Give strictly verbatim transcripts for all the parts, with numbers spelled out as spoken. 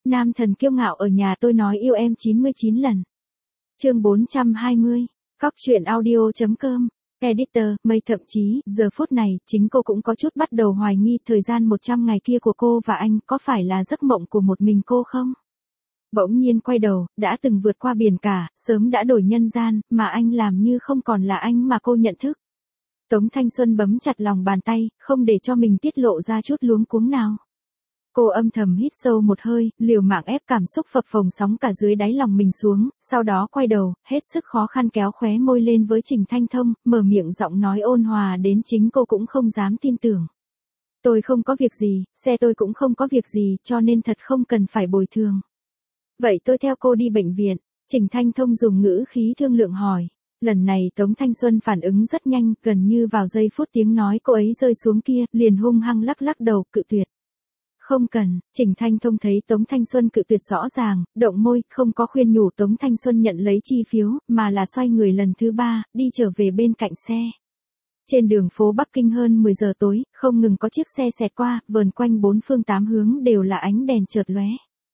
Nam thần kiêu ngạo ở nhà tôi nói yêu em chín mươi chín lần. Chương bốn trăm hai mươi. Cóc truyện audio.com. Editor, Mây thậm chí, giờ phút này, chính cô cũng có chút bắt đầu hoài nghi thời gian một trăm ngày kia của cô và anh có phải là giấc mộng của một mình cô không? Bỗng nhiên quay đầu, đã từng vượt qua biển cả, sớm đã đổi nhân gian, mà anh làm như không còn là anh mà cô nhận thức. Tống Thanh Xuân bấm chặt lòng bàn tay, không để cho mình tiết lộ ra chút luống cuống nào. Cô âm thầm hít sâu một hơi, liều mạng ép cảm xúc phập phồng sóng cả dưới đáy lòng mình xuống, sau đó quay đầu, hết sức khó khăn kéo khóe môi lên với Trình Thanh Thông, mở miệng giọng nói ôn hòa đến chính cô cũng không dám tin tưởng. Tôi không có việc gì, xe tôi cũng không có việc gì, cho nên thật không cần phải bồi thường. Vậy tôi theo cô đi bệnh viện, Trình Thanh Thông dùng ngữ khí thương lượng hỏi. Lần này Tống Thanh Xuân phản ứng rất nhanh, gần như vào giây phút tiếng nói cô ấy rơi xuống kia, liền hung hăng lắc lắc đầu, cự tuyệt. Không cần, Trình Thanh Thông thấy Tống Thanh Xuân cự tuyệt rõ ràng, động môi, không có khuyên nhủ Tống Thanh Xuân nhận lấy chi phiếu, mà là xoay người lần thứ ba, đi trở về bên cạnh xe. Trên đường phố Bắc Kinh hơn mười giờ tối, không ngừng có chiếc xe xẹt qua, vờn quanh bốn phương tám hướng đều là ánh đèn chợt lóe.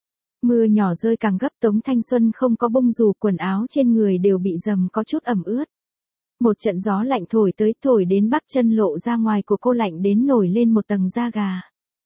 Mưa nhỏ rơi càng gấp, Tống Thanh Xuân không có bông dù, quần áo trên người đều bị dầm có chút ẩm ướt. Một trận gió lạnh thổi tới, thổi đến bắp chân lộ ra ngoài của cô lạnh đến nổi lên một tầng da gà.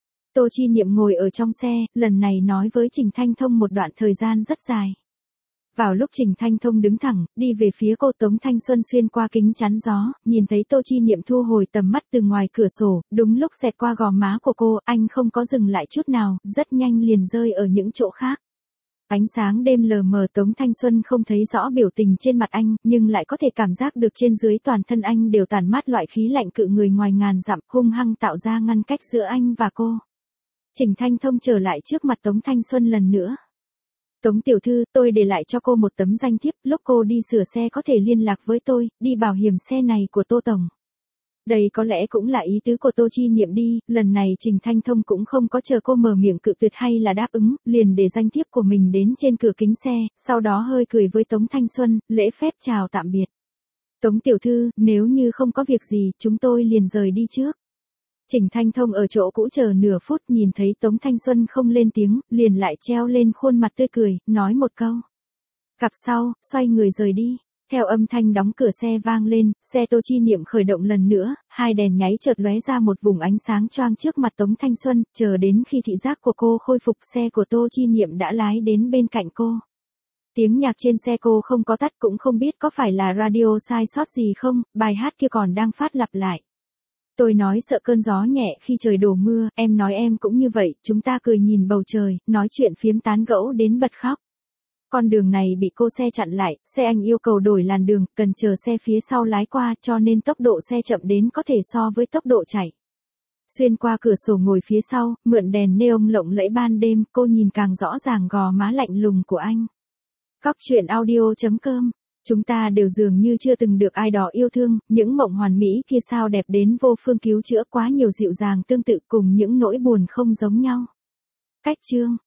Tô Chi Niệm ngồi ở trong xe, lần này nói với Trình Thanh Thông một đoạn thời gian rất dài. Vào lúc Trình Thanh Thông đứng thẳng, đi về phía cô, Tống Thanh Xuân xuyên qua kính chắn gió, nhìn thấy Tô Chi Niệm thu hồi tầm mắt từ ngoài cửa sổ, đúng lúc xẹt qua gò má của cô, anh không có dừng lại chút nào, rất nhanh liền rơi ở những chỗ khác. Ánh sáng đêm lờ mờ, Tống Thanh Xuân không thấy rõ biểu tình trên mặt anh, nhưng lại có thể cảm giác được trên dưới toàn thân anh đều tản mát loại khí lạnh cự người ngoài ngàn dặm, hung hăng tạo ra ngăn cách giữa anh và cô. Trình Thanh Thông trở lại trước mặt Tống Thanh Xuân lần nữa. Tống tiểu thư, tôi để lại cho cô một tấm danh thiếp, lúc cô đi sửa xe có thể liên lạc với tôi, đi bảo hiểm xe này của Tô Tổng. Đây có lẽ cũng là ý tứ của Tô Chi Niệm đi, lần này Trình Thanh Thông cũng không có chờ cô mở miệng cự tuyệt hay là đáp ứng, liền để danh thiếp của mình đến trên cửa kính xe, sau đó hơi cười với Tống Thanh Xuân, lễ phép chào tạm biệt. Tống tiểu thư, nếu như không có việc gì, chúng tôi liền rời đi trước. Trình Thanh Thông ở chỗ cũ chờ nửa phút, nhìn thấy Tống Thanh Xuân không lên tiếng, liền lại treo lên khuôn mặt tươi cười, nói một câu. Cặp sau, xoay người rời đi. Theo âm thanh đóng cửa xe vang lên, xe Tô Chi Niệm khởi động lần nữa, hai đèn nháy chợt lóe ra một vùng ánh sáng choang trước mặt Tống Thanh Xuân, chờ đến khi thị giác của cô khôi phục, xe của Tô Chi Niệm đã lái đến bên cạnh cô. Tiếng nhạc trên xe cô không có tắt, cũng không biết có phải là radio sai sót gì không, bài hát kia còn đang phát lặp lại. Tôi nói sợ cơn gió nhẹ khi trời đổ mưa, em nói em cũng như vậy, chúng ta cười nhìn bầu trời, nói chuyện phiếm tán gẫu đến bật khóc. Con đường này bị cô xe chặn lại, xe anh yêu cầu đổi làn đường, cần chờ xe phía sau lái qua, cho nên tốc độ xe chậm đến có thể so với tốc độ chạy. Xuyên qua cửa sổ ngồi phía sau, mượn đèn neon lộng lẫy ban đêm, cô nhìn càng rõ ràng gò má lạnh lùng của anh. Cóc truyện audio.com. Chúng ta đều dường như chưa từng được ai đó yêu thương, những mộng hoàn mỹ kia sao đẹp đến vô phương cứu chữa, quá nhiều dịu dàng tương tự cùng những nỗi buồn không giống nhau. Cách chương.